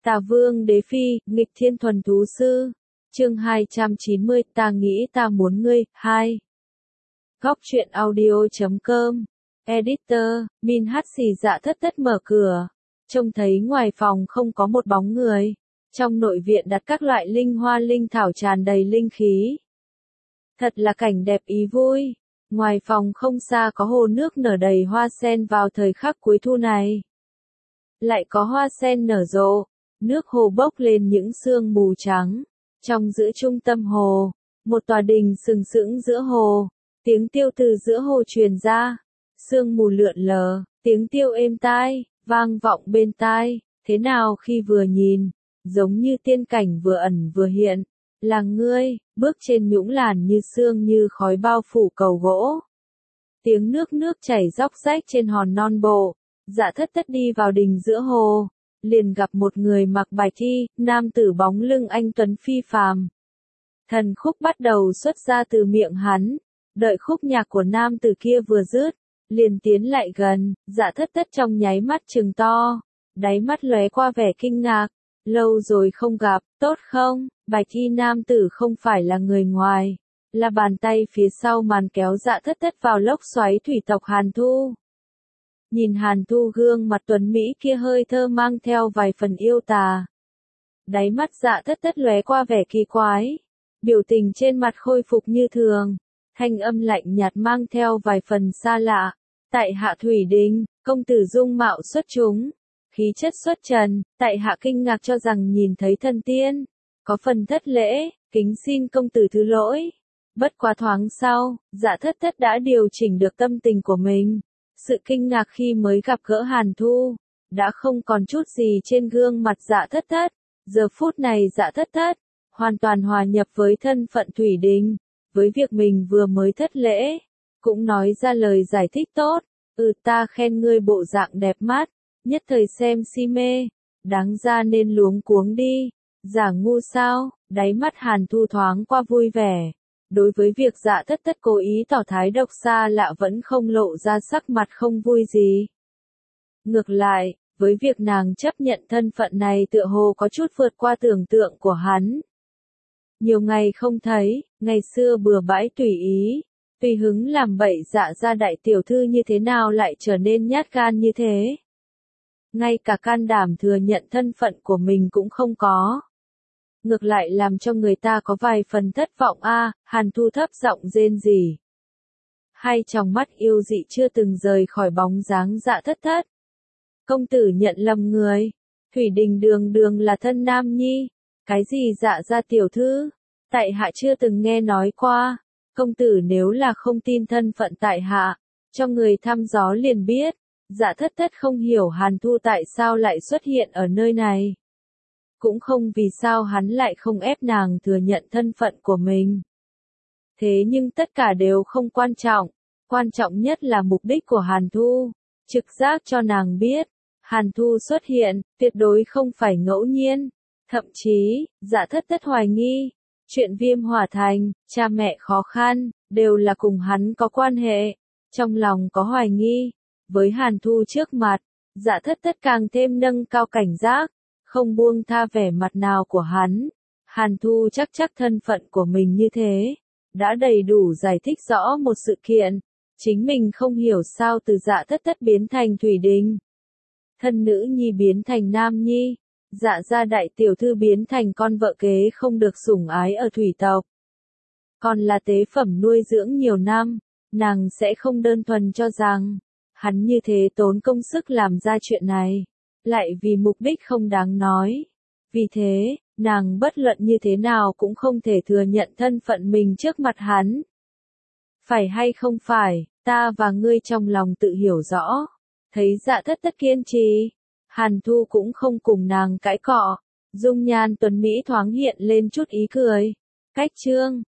Tà Vương Đế Phi, nghịch thiên thuần thú sư. Chương 290, ta nghĩ ta muốn ngươi, 2. Góc truyện audio.com. Editor, Min Hát Xì Dạ Thất Thất mở cửa. Trông thấy ngoài phòng không có một bóng người. Trong nội viện đặt các loại linh hoa linh thảo tràn đầy linh khí. Thật là cảnh đẹp ý vui. Ngoài phòng không xa có hồ nước nở đầy hoa sen vào thời khắc cuối thu này. Lại có hoa sen nở rộ, nước hồ bốc lên những sương mù trắng. Trong giữa trung tâm hồ, một tòa đình sừng sững giữa hồ, tiếng tiêu từ giữa hồ truyền ra. Sương mù lượn lờ, tiếng tiêu êm tai, vang vọng bên tai, thế nào khi vừa nhìn, giống như tiên cảnh vừa ẩn vừa hiện. Là ngươi, bước trên nhũng làn như sương như khói bao phủ cầu gỗ. Tiếng nước chảy róc rách trên hòn non bộ. Dạ Thất Thất đi vào đình giữa hồ, liền gặp một người mặc bạch y, nam tử bóng lưng anh tuấn phi phàm. Thần khúc bắt đầu xuất ra từ miệng hắn, đợi khúc nhạc của nam tử kia vừa dứt, liền tiến lại gần. Dạ Thất Thất trong nháy mắt trừng to, đáy mắt lóe qua vẻ kinh ngạc. Lâu rồi không gặp, tốt không? Bạch y nam tử không phải là người ngoài, là bàn tay phía sau màn kéo Dạ Thất Thất vào lốc xoáy thủy tộc Hàn Thu. Nhìn Hàn Thu gương mặt tuấn Mỹ kia hơi thơ mang theo vài phần yêu tà. Đáy mắt Dạ Thất Thất lóe qua vẻ kỳ quái, biểu tình trên mặt khôi phục như thường, thanh âm lạnh nhạt mang theo vài phần xa lạ. Tại hạ Thủy Đình, công tử dung mạo xuất chúng, khí chất xuất trần, tại hạ kinh ngạc cho rằng nhìn thấy thần tiên, có phần thất lễ, kính xin công tử thứ lỗi. Bất quá thoáng sau, Dạ Thất Thất đã điều chỉnh được tâm tình của mình. Sự kinh ngạc khi mới gặp gỡ Hàn Thu, đã không còn chút gì trên gương mặt Dạ Thất Thất. Giờ phút này Dạ Thất Thất, hoàn toàn hòa nhập với thân phận Thủy Đình, với việc mình vừa mới thất lễ, cũng nói ra lời giải thích tốt. Ta khen ngươi bộ dạng đẹp mắt, nhất thời xem si mê, đáng ra nên luống cuống đi, giả ngu sao? Đáy mắt Hàn Thu thoáng qua vui vẻ. Đối với việc Dạ Thất Thất cố ý tỏ thái độ xa lạ vẫn không lộ ra sắc mặt không vui gì. Ngược lại, với việc nàng chấp nhận thân phận này tựa hồ có chút vượt qua tưởng tượng của hắn. Nhiều ngày không thấy, ngày xưa bừa bãi tùy ý, tùy hứng làm bậy Dạ gia đại tiểu thư như thế nào lại trở nên nhát gan như thế. Ngay cả can đảm thừa nhận thân phận của mình cũng không có. Ngược lại làm cho người ta có vài phần thất vọng a. Hàn Thu thấp giọng rên rỉ. Hai tròng mắt yêu dị chưa từng rời khỏi bóng dáng Dạ Thất Thất. Công tử nhận lầm người. Thủy Đình đường đường là thân nam nhi. Cái gì Dạ gia tiểu thư? Tại hạ chưa từng nghe nói qua. Công tử nếu là không tin thân phận tại hạ, cho người thăm dò liền biết. Dạ Thất Thất không hiểu Hàn Thu tại sao lại xuất hiện ở nơi này. Cũng không vì sao hắn lại không ép nàng thừa nhận thân phận của mình. Thế nhưng tất cả đều không quan trọng. Quan trọng nhất là mục đích của Hàn Thu. Trực giác cho nàng biết, Hàn Thu xuất hiện, tuyệt đối không phải ngẫu nhiên. Thậm chí, Dạ Thất Thất hoài nghi, chuyện Viêm Hỏa Thành, cha mẹ khó khăn, đều là cùng hắn có quan hệ. Trong lòng có hoài nghi, với Hàn Thu trước mặt, Dạ Thất Thất càng thêm nâng cao cảnh giác, không buông tha vẻ mặt nào của hắn. Hàn Thu chắc thân phận của mình như thế, đã đầy đủ giải thích rõ một sự kiện. Chính mình không hiểu sao từ Dạ Thất Thất biến thành Thủy Đình. Thân nữ nhi biến thành nam nhi. Dạ gia đại tiểu thư biến thành con vợ kế không được sủng ái ở thủy tộc. Còn là tế phẩm nuôi dưỡng nhiều năm, nàng sẽ không đơn thuần cho rằng, hắn như thế tốn công sức làm ra chuyện này, lại vì mục đích không đáng nói. Vì thế, nàng bất luận như thế nào cũng không thể thừa nhận thân phận mình trước mặt hắn. Phải hay không phải, ta và ngươi trong lòng tự hiểu rõ. Thấy Dạ Thất Thất kiên trì, Hàn Thu cũng không cùng nàng cãi cọ. Dung nhan tuấn Mỹ thoáng hiện lên chút ý cười. Cách chương